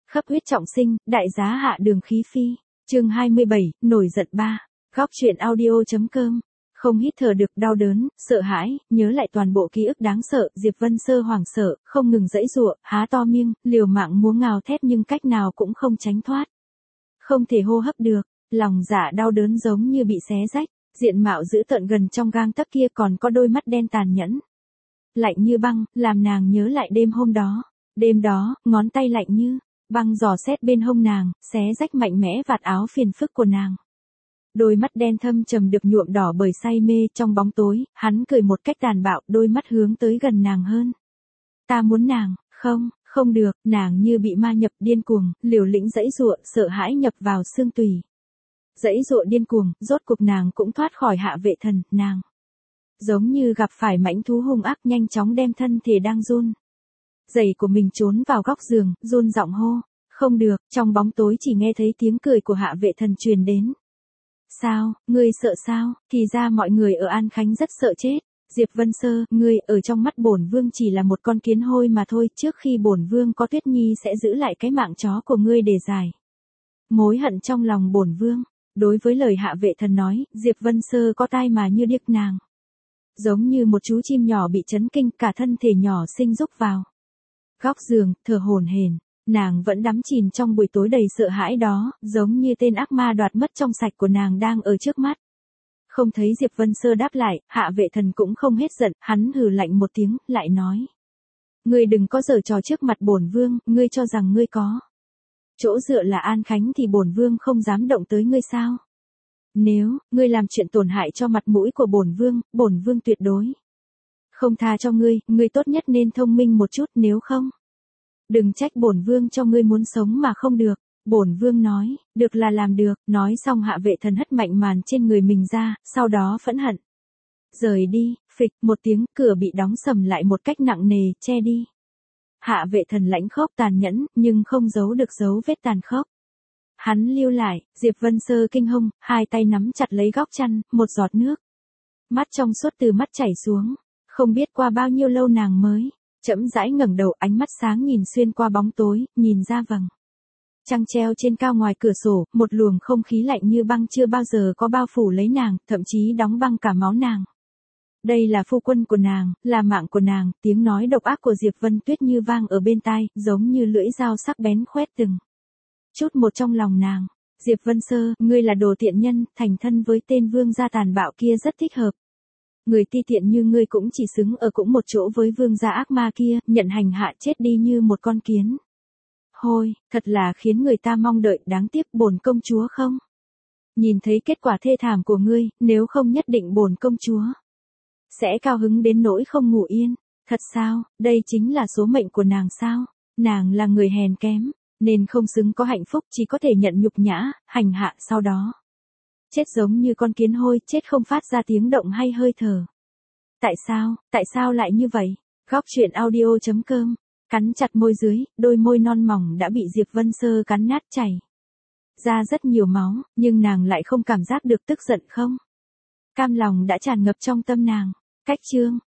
Khắp huyết trọng sinh, đại giá hạ đường khí phi. Chương 27, nổi giận 3. Góc truyện audio.com. Không hít thở được, đau đớn, sợ hãi, nhớ lại toàn bộ ký ức đáng sợ, Diệp Vân Sơ hoảng sợ, không ngừng giãy giụa, há to miệng, liều mạng muốn ngào thét nhưng cách nào cũng không tránh thoát. Không thể hô hấp được, lòng dạ đau đớn giống như bị xé rách, diện mạo dữ tợn gần trong gang tấc kia còn có đôi mắt đen tàn nhẫn. Lạnh như băng, làm nàng nhớ lại đêm hôm đó. Đêm đó, ngón tay lạnh như băng dò xét bên hông nàng, xé rách mạnh mẽ vạt áo phiền phức của nàng. Đôi mắt đen thâm trầm được nhuộm đỏ bởi say mê, trong bóng tối, hắn cười một cách tàn bạo, đôi mắt hướng tới gần nàng hơn. Ta muốn nàng, không được, nàng như bị ma nhập, điên cuồng, liều lĩnh giãy giụa, sợ hãi nhập vào xương tủy. Giãy giụa điên cuồng, rốt cuộc nàng cũng thoát khỏi Hạ Vệ Thần, nàng giống như gặp phải mãnh thú hung ác, nhanh chóng đem thân thể đang run rẩy của mình trốn vào góc giường, run giọng hô. Không được, trong bóng tối chỉ nghe thấy tiếng cười của Hạ Vệ Thần truyền đến. Sao, ngươi sợ sao? Thì ra mọi người ở An Khánh rất sợ chết. Diệp Vân Sơ, ngươi ở trong mắt bổn vương chỉ là một con kiến hôi mà thôi, trước khi bổn vương có Tuyết Nhi sẽ giữ lại cái mạng chó của ngươi để giải mối hận trong lòng bổn vương. Đối với lời Hạ Vệ Thần nói, Diệp Vân Sơ có tai mà như điếc, nàng giống như một chú chim nhỏ bị chấn kinh, cả thân thể nhỏ xinh rúc vào góc giường, thở hổn hển. Nàng vẫn đắm chìm trong buổi tối đầy sợ hãi đó, giống như tên ác ma đoạt mất trong sạch của nàng đang ở trước mắt. Không thấy Diệp Vân Sơ đáp lại, Hạ Vệ Thần cũng không hết giận, hắn hừ lạnh một tiếng, lại nói. Ngươi đừng có giở trò trước mặt bổn vương, ngươi cho rằng ngươi có chỗ dựa là An Khánh thì bổn vương không dám động tới ngươi sao? Nếu ngươi làm chuyện tổn hại cho mặt mũi của bổn vương tuyệt đối không tha cho ngươi, ngươi tốt nhất nên thông minh một chút, nếu không đừng trách bổn vương cho ngươi muốn sống mà không được. Bổn vương nói, được là làm được. Nói xong Hạ Vệ Thần hất mạnh màn trên người mình ra, sau đó phẫn hận rời đi. Phịch một tiếng, cửa bị đóng sầm lại một cách nặng nề, che đi. Hạ Vệ Thần lãnh khốc tàn nhẫn, nhưng không giấu được dấu vết tàn khốc. Hắn lưu lại. Diệp Vân Sơ kinh hông, hai tay nắm chặt lấy góc chăn, một giọt nước mắt trong suốt từ mắt chảy xuống. Không biết qua bao nhiêu lâu nàng mới chậm rãi ngẩng đầu, ánh mắt sáng nhìn xuyên qua bóng tối, nhìn ra vầng trăng treo trên cao ngoài cửa sổ, một luồng không khí lạnh như băng chưa bao giờ có bao phủ lấy nàng, thậm chí đóng băng cả máu nàng. Đây là phu quân của nàng, là mạng của nàng. Tiếng nói độc ác của Diệp Vân Tuyết như vang ở bên tai, giống như lưỡi dao sắc bén khoét từng chút một trong lòng nàng. Diệp Vân Sơ, ngươi là đồ tiện nhân, thành thân với tên vương gia tàn bạo kia rất thích hợp. Người ti tiện như ngươi cũng chỉ xứng ở cũng một chỗ với vương gia ác ma kia, nhận hành hạ chết đi như một con kiến. Hôi, thật là khiến người ta mong đợi, đáng tiếc bổn công chúa không nhìn thấy kết quả thê thảm của ngươi, nếu không nhất định bổn công chúa sẽ cao hứng đến nỗi không ngủ yên. Thật sao, đây chính là số mệnh của nàng sao? Nàng là người hèn kém, nên không xứng có hạnh phúc, chỉ có thể nhận nhục nhã, hành hạ, sau đó chết giống như con kiến hôi, chết không phát ra tiếng động hay hơi thở. Tại sao lại như vậy? Góc truyện audio.com. Cắn chặt môi dưới, đôi môi non mỏng đã bị Diệp Vân Sơ cắn nát, chảy ra rất nhiều máu, nhưng nàng lại không cảm giác được tức giận không cam lòng đã tràn ngập trong tâm nàng. Cách chương